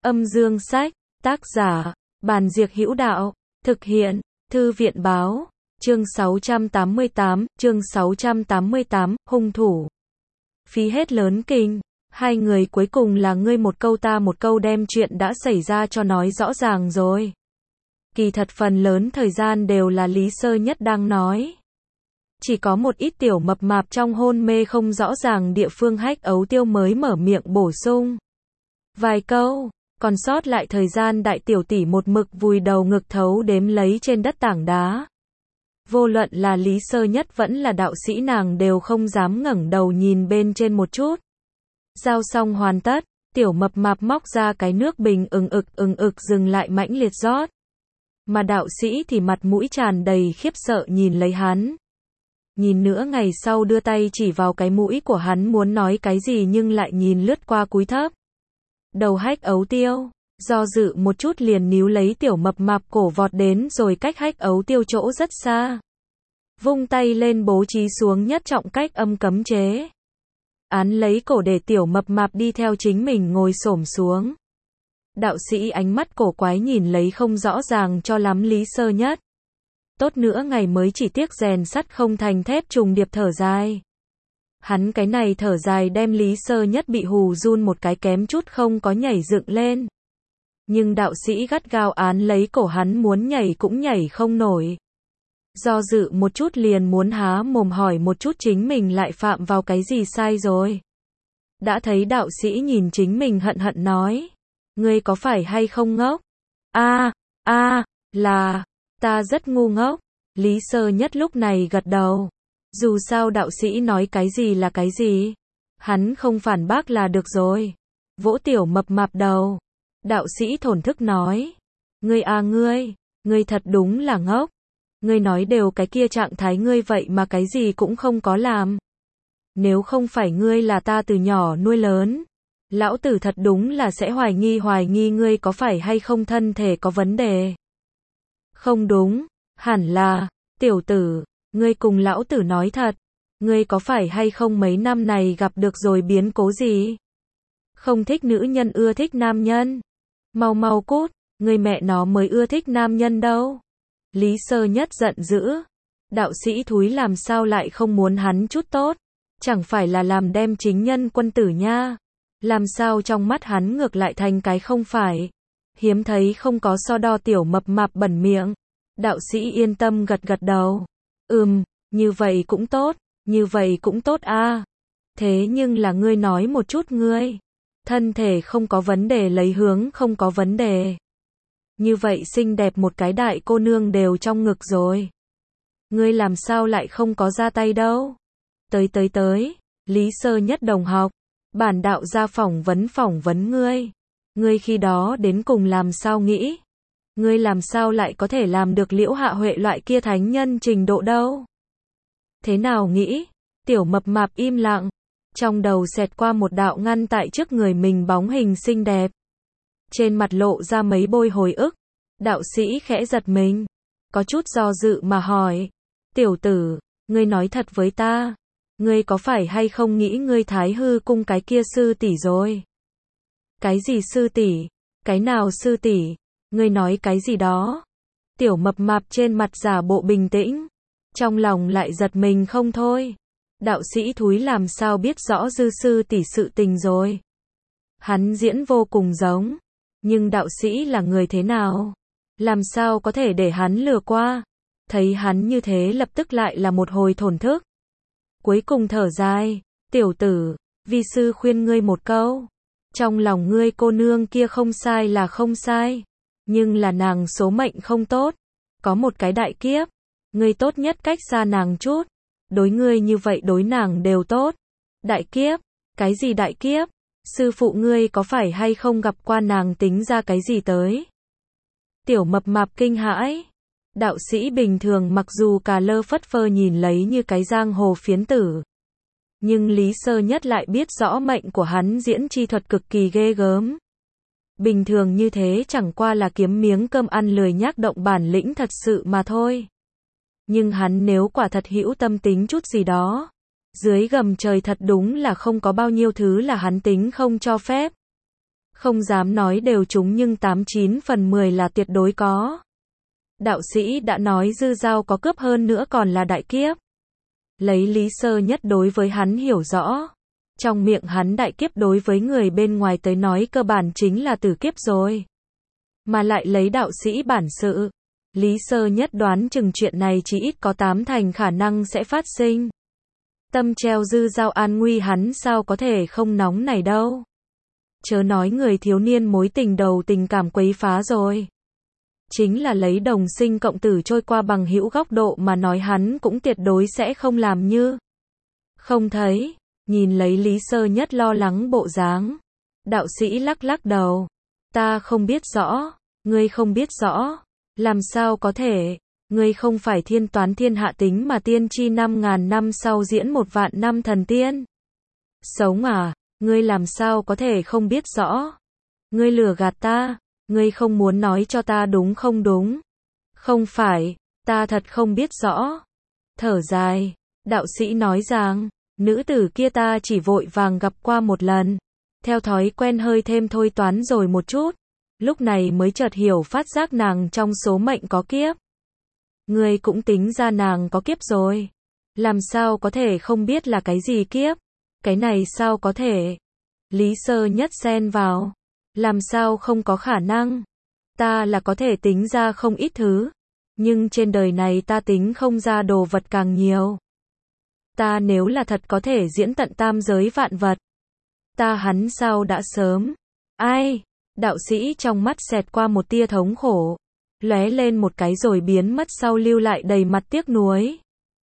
Âm dương sách, tác giả, Bàn Diệc Hữu Đạo, thực hiện, Thư viện báo, chương 688, hung thủ. Phí hết lớn kinh, hai người cuối cùng là ngươi một câu ta một câu đem chuyện đã xảy ra cho nói rõ ràng rồi. Kỳ thật phần lớn thời gian đều là Lý Sơ Nhất đang nói. Chỉ có một ít tiểu mập mạp trong hôn mê không rõ ràng địa phương Hách Ấu Tiêu mới mở miệng bổ sung vài câu, còn sót lại thời gian đại tiểu tỷ một mực vùi đầu ngực thấu đếm lấy trên đất tảng đá. Vô luận là Lý Sơ Nhất vẫn là đạo sĩ nàng đều không dám ngẩng đầu nhìn bên trên một chút. Giao xong hoàn tất, tiểu mập mạp móc ra cái nước bình ừng ực dừng lại mãnh liệt rót. Mà đạo sĩ thì mặt mũi tràn đầy khiếp sợ nhìn lấy hắn. Nhìn nữa ngày sau đưa tay chỉ vào cái mũi của hắn muốn nói cái gì nhưng lại nhìn lướt qua cúi thấp. Đầu Hách Ấu Tiêu, do dự một chút liền níu lấy tiểu mập mạp cổ vọt đến rồi cách Hách Ấu Tiêu chỗ rất xa. Vung tay lên bố trí xuống nhất trọng cách âm cấm chế. Án lấy cổ để tiểu mập mạp đi theo chính mình ngồi xổm xuống. Đạo sĩ ánh mắt cổ quái nhìn lấy không rõ ràng cho lắm Lý Sơ Nhất. Tốt nữa ngày mới chỉ tiếc rèn sắt không thành thép trùng điệp thở dài. Hắn cái này thở dài đem Lý Sơ Nhất bị hù run một cái kém chút không có nhảy dựng lên. Nhưng đạo sĩ gắt gao án lấy cổ hắn muốn nhảy cũng nhảy không nổi. Do dự một chút liền muốn há mồm hỏi một chút chính mình lại phạm vào cái gì sai rồi. Đã thấy đạo sĩ nhìn chính mình hận hận nói. Ngươi có phải hay không ngốc? Là, ta rất ngu ngốc. Lý Sơ Nhất lúc này gật đầu. Dù sao đạo sĩ nói cái gì là cái gì. Hắn không phản bác là được rồi. Vỗ tiểu mập mạp đầu. Đạo sĩ thổn thức nói. Ngươi thật đúng là ngốc. Ngươi nói đều cái kia trạng thái ngươi vậy mà cái gì cũng không có làm. Nếu không phải ngươi là ta từ nhỏ nuôi lớn. Lão tử thật đúng là sẽ hoài nghi ngươi có phải hay không thân thể có vấn đề. Không đúng, hẳn là, tiểu tử, ngươi cùng lão tử nói thật. Ngươi có phải hay không mấy năm này gặp được rồi biến cố gì? Không thích nữ nhân ưa thích nam nhân. Mau cút, ngươi mẹ nó mới ưa thích nam nhân đâu. Lý Sơ Nhất giận dữ. Đạo sĩ thúi làm sao lại không muốn hắn chút tốt. Chẳng phải là làm đem chính nhân quân tử nha. Làm sao trong mắt hắn ngược lại thành cái không phải. Hiếm thấy không có so đo tiểu mập mạp bẩn miệng. Đạo sĩ yên tâm gật đầu. Như vậy cũng tốt a. Thế nhưng là ngươi nói một chút ngươi. Thân thể không có vấn đề lấy hướng không có vấn đề. Như vậy xinh đẹp một cái đại cô nương đều trong ngực rồi. Ngươi làm sao lại không có ra tay đâu. Tới. Lý Sơ Nhất đồng học. Bản đạo ra phỏng vấn ngươi. Ngươi khi đó đến cùng làm sao nghĩ? Ngươi làm sao lại có thể làm được Liễu Hạ Huệ loại kia thánh nhân trình độ đâu? Thế nào nghĩ? Tiểu mập mạp im lặng. Trong đầu xẹt qua một đạo ngăn tại trước người mình bóng hình xinh đẹp. Trên mặt lộ ra mấy bôi hồi ức. Đạo sĩ khẽ giật mình. Có chút do dự mà hỏi. Tiểu tử, ngươi nói thật với ta. Ngươi có phải hay không nghĩ ngươi Thái Hư cung cái kia sư tỷ rồi? Cái gì sư tỷ? Cái nào sư tỷ? Ngươi nói cái gì đó? Tiểu mập mạp trên mặt giả bộ bình tĩnh. Trong lòng lại giật mình không thôi. Đạo sĩ thúi làm sao biết rõ dư sư tỷ sự tình rồi? Hắn diễn vô cùng giống. Nhưng đạo sĩ là người thế nào? Làm sao có thể để hắn lừa qua? Thấy hắn như thế lập tức lại là một hồi thổn thức. Cuối cùng thở dài. Tiểu tử, vi sư khuyên ngươi một câu. Trong lòng ngươi cô nương kia không sai là không sai. Nhưng là nàng số mệnh không tốt. Có một cái đại kiếp. Ngươi tốt nhất cách xa nàng chút. Đối ngươi như vậy đối nàng đều tốt. Đại kiếp? Cái gì đại kiếp? Sư phụ ngươi có phải hay không gặp qua nàng tính ra cái gì tới? Tiểu mập mạp kinh hãi. Đạo sĩ bình thường mặc dù cà lơ phất phơ nhìn lấy như cái giang hồ phiến tử. Nhưng Lý Sơ Nhất lại biết rõ mệnh của hắn diễn chi thuật cực kỳ ghê gớm. Bình thường như thế chẳng qua là kiếm miếng cơm ăn lười nhác động bản lĩnh thật sự mà thôi. Nhưng hắn nếu quả thật hữu tâm tính chút gì đó. Dưới gầm trời thật đúng là không có bao nhiêu thứ là hắn tính không cho phép. Không dám nói đều trúng nhưng 89 phần 10 là tuyệt đối có. Đạo sĩ đã nói Dư Dao có cướp hơn nữa còn là đại kiếp. Lấy Lý Sơ Nhất đối với hắn hiểu rõ. Trong miệng hắn đại kiếp đối với người bên ngoài tới nói cơ bản chính là tử kiếp rồi. Mà lại lấy đạo sĩ bản sự. Lý Sơ Nhất đoán chừng chuyện này chỉ ít có 8 thành khả năng sẽ phát sinh. Tâm treo Dư Dao an nguy hắn sao có thể không nóng này đâu. Chớ nói người thiếu niên mối tình đầu tình cảm quấy phá rồi. Chính là lấy đồng sinh cộng tử trôi qua bằng hữu góc độ mà nói hắn cũng tuyệt đối sẽ không làm như. Không thấy, nhìn lấy Lý Sơ Nhất lo lắng bộ dáng. Đạo sĩ lắc lắc đầu. Ta không biết rõ, ngươi không biết rõ. Làm sao có thể, ngươi không phải thiên toán thiên hạ tính mà tiên tri 5.000 năm sau diễn 1 vạn năm thần tiên. Sống à, ngươi làm sao có thể không biết rõ. Ngươi lừa gạt ta, ngươi không muốn nói cho ta đúng không đúng. Không phải, ta thật không biết rõ. Thở dài, đạo sĩ nói rằng, nữ tử kia ta chỉ vội vàng gặp qua một lần. Theo thói quen hơi thêm thôi toán rồi một chút. Lúc này mới chợt hiểu phát giác nàng trong số mệnh có kiếp. Ngươi cũng tính ra nàng có kiếp rồi. Làm sao có thể không biết là cái gì kiếp? Cái này sao có thể? Lý Sơ Nhất xen vào. Làm sao không có khả năng? Ta là có thể tính ra không ít thứ. Nhưng trên đời này ta tính không ra đồ vật càng nhiều. Ta nếu là thật có thể diễn tận tam giới vạn vật. Ta hắn sao đã sớm. Ai? Đạo sĩ trong mắt xẹt qua một tia thống khổ. Lóe lên một cái rồi biến mất sau lưu lại đầy mặt tiếc nuối.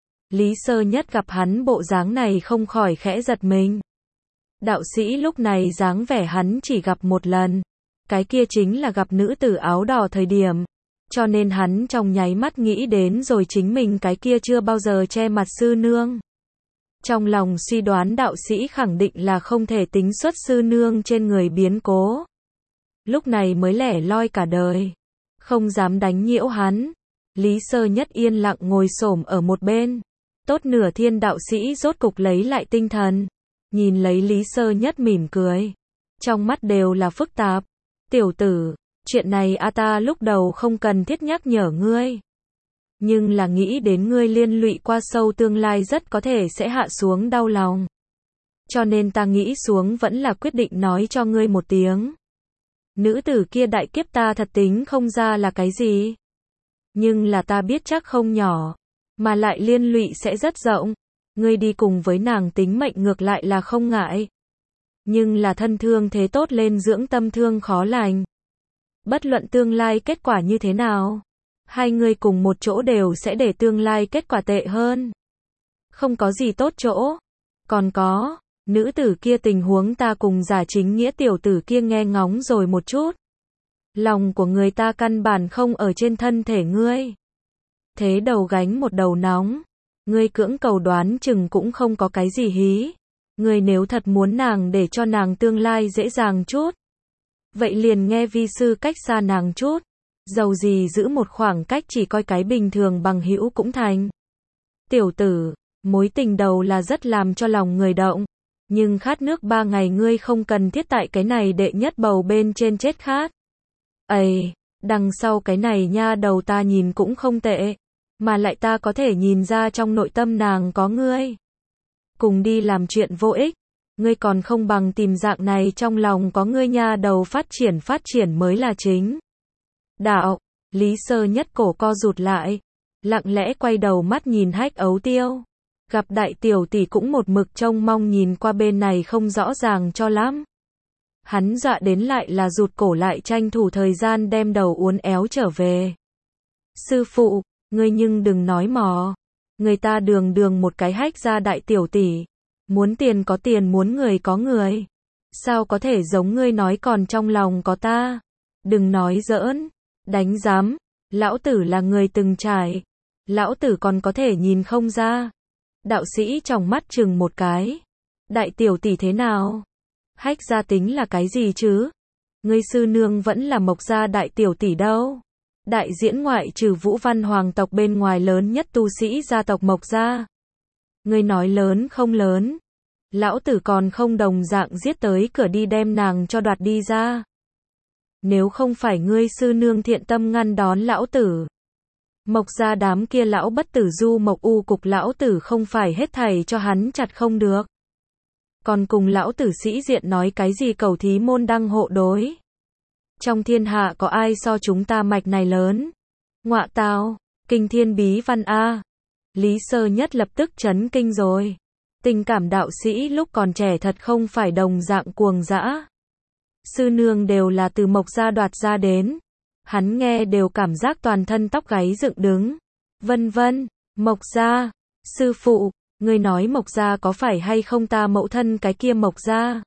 Lý Sơ Nhất gặp hắn bộ dáng này không khỏi khẽ giật mình. Đạo sĩ lúc này dáng vẻ hắn chỉ gặp một lần. Cái kia chính là gặp nữ tử áo đỏ thời điểm. Cho nên hắn trong nháy mắt nghĩ đến rồi chính mình cái kia chưa bao giờ che mặt sư nương. Trong lòng suy đoán đạo sĩ khẳng định là không thể tính xuất sư nương trên người biến cố. Lúc này mới lẻ loi cả đời. Không dám đánh nhiễu hắn. Lý Sơ Nhất yên lặng ngồi xổm ở một bên. Tốt nửa thiên đạo sĩ rốt cục lấy lại tinh thần. Nhìn lấy Lý Sơ Nhất mỉm cười. Trong mắt đều là phức tạp. Tiểu tử, chuyện này ta lúc đầu không cần thiết nhắc nhở ngươi. Nhưng là nghĩ đến ngươi liên lụy qua sâu tương lai rất có thể sẽ hạ xuống đau lòng. Cho nên ta nghĩ xuống vẫn là quyết định nói cho ngươi một tiếng. Nữ tử kia đại kiếp ta thật tính không ra là cái gì. Nhưng là ta biết chắc không nhỏ. Mà lại liên lụy sẽ rất rộng. Ngươi đi cùng với nàng tính mệnh ngược lại là không ngại. Nhưng là thân thương thế tốt lên dưỡng tâm thương khó lành. Bất luận tương lai kết quả như thế nào. Hai người cùng một chỗ đều sẽ để tương lai kết quả tệ hơn. Không có gì tốt chỗ. Còn có, nữ tử kia tình huống ta cùng giả chính nghĩa tiểu tử kia nghe ngóng rồi một chút. Lòng của người ta căn bản không ở trên thân thể ngươi. Thế đầu gánh một đầu nóng. Ngươi cưỡng cầu đoán chừng cũng không có cái gì hí. Ngươi nếu thật muốn nàng để cho nàng tương lai dễ dàng chút. Vậy liền nghe vi sư cách xa nàng chút. Dầu gì giữ một khoảng cách chỉ coi cái bình thường bằng hữu cũng thành. Tiểu tử, mối tình đầu là rất làm cho lòng người động. Nhưng khát nước 3 ngày ngươi không cần thiết tại cái này đệ nhất bầu bên trên chết khát. Ây, đằng sau cái này nha đầu ta nhìn cũng không tệ. Mà lại ta có thể nhìn ra trong nội tâm nàng có ngươi. Cùng đi làm chuyện vô ích. Ngươi còn không bằng tìm dạng này trong lòng có ngươi nha đầu phát triển mới là chính. Đạo, Lý Sơ Nhất cổ co rụt lại. Lặng lẽ quay đầu mắt nhìn Hách Ấu Tiêu. Gặp đại tiểu tỷ cũng một mực trông mong nhìn qua bên này không rõ ràng cho lắm. Hắn dọa đến lại là rụt cổ lại tranh thủ thời gian đem đầu uốn éo trở về. Sư phụ, ngươi nhưng đừng nói mò. Người ta đường một cái hách ra đại tiểu tỷ. Muốn tiền có tiền muốn người có người. Sao có thể giống ngươi nói còn trong lòng có ta. Đừng nói giỡn. Đánh giám. Lão tử là người từng trải. Lão tử còn có thể nhìn không ra. Đạo sĩ trong mắt chừng một cái. Đại tiểu tỷ thế nào? Hách gia tính là cái gì chứ? Ngươi sư nương vẫn là Mộc gia đại tiểu tỷ đâu. Đại diễn ngoại trừ Vũ Văn hoàng tộc bên ngoài lớn nhất tu sĩ gia tộc Mộc gia. Ngươi nói lớn không lớn. Lão tử còn không đồng dạng giết tới cửa đi đem nàng cho đoạt đi ra. nếu không phải ngươi sư nương thiện tâm ngăn đón lão tử. Mộc gia đám kia lão bất tử du mộc u cục lão tử không phải hết thảy cho hắn chặt không được. Còn cùng lão tử sĩ diện nói cái gì cầu thí môn đăng hộ đối. Trong thiên hạ có ai so chúng ta mạch này lớn. Ngọa tào, kinh thiên bí văn A. Lý Sơ Nhất lập tức chấn kinh rồi. Tình cảm đạo sĩ lúc còn trẻ thật không phải đồng dạng cuồng dã. Sư nương đều là từ Mộc gia đoạt ra đến. Hắn nghe đều cảm giác toàn thân tóc gáy dựng đứng. Vân vân, Mộc gia, sư phụ, ngươi nói Mộc gia có phải hay không ta mẫu thân cái kia Mộc gia?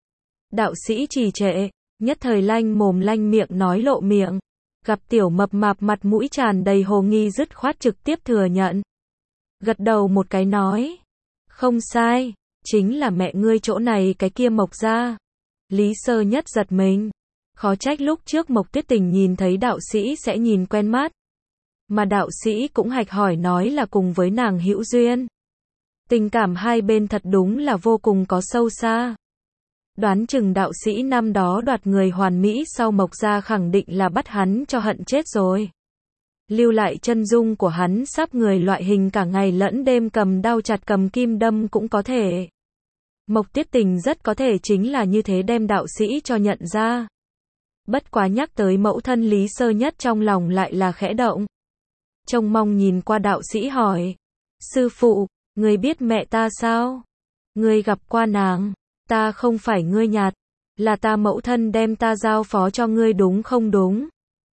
Đạo sĩ trì trệ, nhất thời lanh mồm lanh miệng nói lộ miệng. Gặp tiểu mập mạp mặt mũi tràn đầy hồ nghi dứt khoát trực tiếp thừa nhận. Gật đầu một cái nói. Không sai, chính là mẹ ngươi chỗ này cái kia Mộc gia. Lý Sơ Nhất giật mình. Khó trách lúc trước Mộc Tuyết Tình nhìn thấy đạo sĩ sẽ nhìn quen mắt. Mà đạo sĩ cũng hạch hỏi nói là cùng với nàng hữu duyên. Tình cảm hai bên thật đúng là vô cùng có sâu xa. Đoán chừng đạo sĩ năm đó đoạt người hoàn mỹ sau Mộc gia khẳng định là bắt hắn cho hận chết rồi. Lưu lại chân dung của hắn sắp người loại hình cả ngày lẫn đêm cầm đao chặt cầm kim đâm cũng có thể. Mộc Tuyết Tình rất có thể chính là như thế đem đạo sĩ cho nhận ra. Bất quá nhắc tới mẫu thân Lý Sơ Nhất trong lòng lại là khẽ động. Trông mong nhìn qua đạo sĩ hỏi. Sư phụ, ngươi biết mẹ ta sao? Ngươi gặp qua nàng, ta không phải ngươi nhạt, là ta mẫu thân đem ta giao phó cho ngươi đúng không đúng?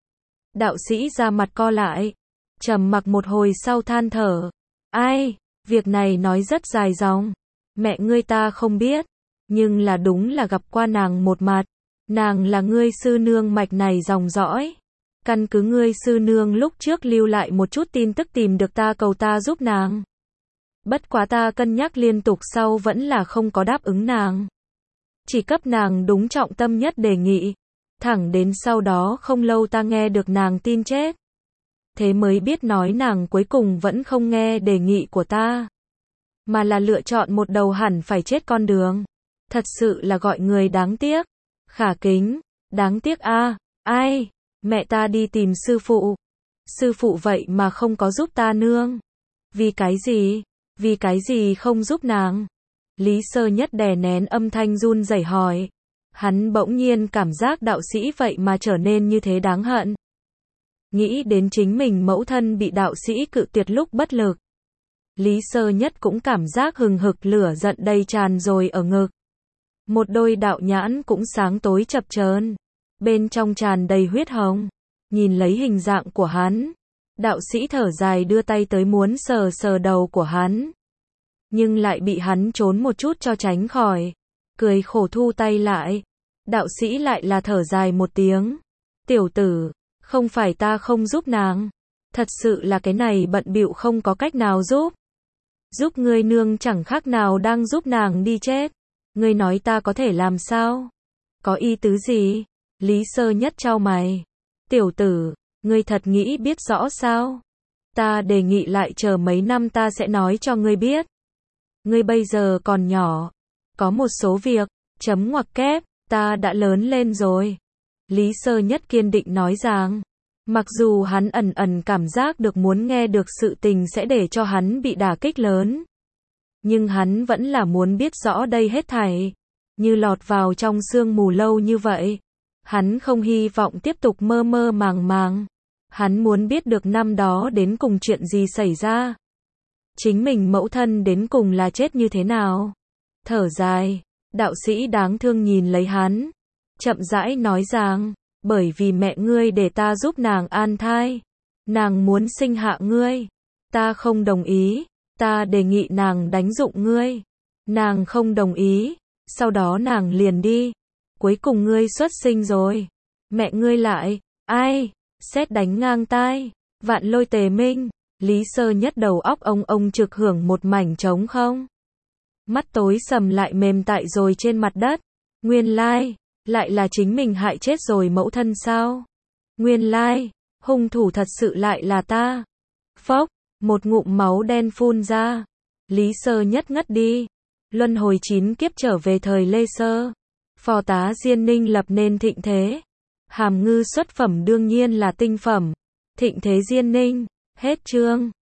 Đạo sĩ ra mặt co lại, trầm mặc một hồi sau than thở. Ai, việc này nói rất dài dòng, mẹ ngươi ta không biết, nhưng là đúng là gặp qua nàng một mặt. Nàng là ngươi sư nương mạch này dòng dõi. Căn cứ ngươi sư nương lúc trước lưu lại một chút tin tức tìm được ta cầu ta giúp nàng. Bất quá ta cân nhắc liên tục sau vẫn là không có đáp ứng nàng. Chỉ cấp nàng đúng trọng tâm nhất đề nghị. Thẳng đến sau đó không lâu ta nghe được nàng tin chết. Thế mới biết nói nàng cuối cùng vẫn không nghe đề nghị của ta. Mà là lựa chọn một đầu hẳn phải chết con đường. Thật sự là gọi người đáng tiếc. Khả kính, đáng tiếc a, ai, mẹ ta đi tìm sư phụ. Sư phụ vậy mà không có giúp ta nương. Vì cái gì? Vì cái gì không giúp nàng? Lý Sơ Nhất đè nén âm thanh run rẩy hỏi. Hắn bỗng nhiên cảm giác đạo sĩ vậy mà trở nên như thế đáng hận. Nghĩ đến chính mình mẫu thân bị đạo sĩ cự tuyệt lúc bất lực. Lý Sơ Nhất cũng cảm giác hừng hực lửa giận đầy tràn rồi ở ngực. Một đôi đạo nhãn cũng sáng tối chập chờn, bên trong tràn đầy huyết hồng. Nhìn lấy hình dạng của hắn, đạo sĩ thở dài đưa tay tới muốn sờ sờ đầu của hắn. Nhưng lại bị hắn trốn một chút cho tránh khỏi. Cười khổ thu tay lại. Đạo sĩ lại là thở dài một tiếng. Tiểu tử, không phải ta không giúp nàng. Thật sự là cái này bận bịu không có cách nào giúp. Giúp ngươi nương chẳng khác nào đang giúp nàng đi chết. Ngươi nói ta có thể làm sao? Có ý tứ gì? Lý Sơ Nhất chau mày. Tiểu tử, ngươi thật nghĩ biết rõ sao? Ta đề nghị lại chờ mấy năm ta sẽ nói cho ngươi biết. Ngươi bây giờ còn nhỏ. Có một số việc, chấm ngoặc kép, ta đã lớn lên rồi. Lý Sơ Nhất kiên định nói rằng, mặc dù hắn ẩn ẩn cảm giác được muốn nghe được sự tình sẽ để cho hắn bị đả kích lớn. Nhưng hắn vẫn là muốn biết rõ đây hết thảy. Như lọt vào trong sương mù lâu như vậy. Hắn không hy vọng tiếp tục mơ mơ màng màng. Hắn muốn biết được năm đó đến cùng chuyện gì xảy ra. Chính mình mẫu thân đến cùng là chết như thế nào. Thở dài, đạo sĩ đáng thương nhìn lấy hắn. Chậm rãi nói rằng, bởi vì mẹ ngươi để ta giúp nàng an thai. Nàng muốn sinh hạ ngươi. Ta không đồng ý. Ta đề nghị nàng đánh dụng ngươi. Nàng không đồng ý. Sau đó nàng liền đi. Cuối cùng ngươi xuất sinh rồi. Mẹ ngươi lại, ai? Sét đánh ngang tai. Vạn lôi tề minh. Lý Sơ Nhất đầu óc ông trực hưởng một mảnh trống không. Mắt tối sầm lại mềm tại rồi trên mặt đất. Nguyên lai, lại là chính mình hại chết rồi mẫu thân sao? Nguyên lai, hung thủ thật sự lại là ta. Phốc, một ngụm máu đen phun ra. Lý Sơ Nhất ngất đi. Luân hồi 9 kiếp trở về thời Lê Sơ. Phò tá Diên Ninh lập nên thịnh thế. Hàm ngư xuất phẩm đương nhiên là tinh phẩm. Thịnh Thế Diên Ninh. Hết chương.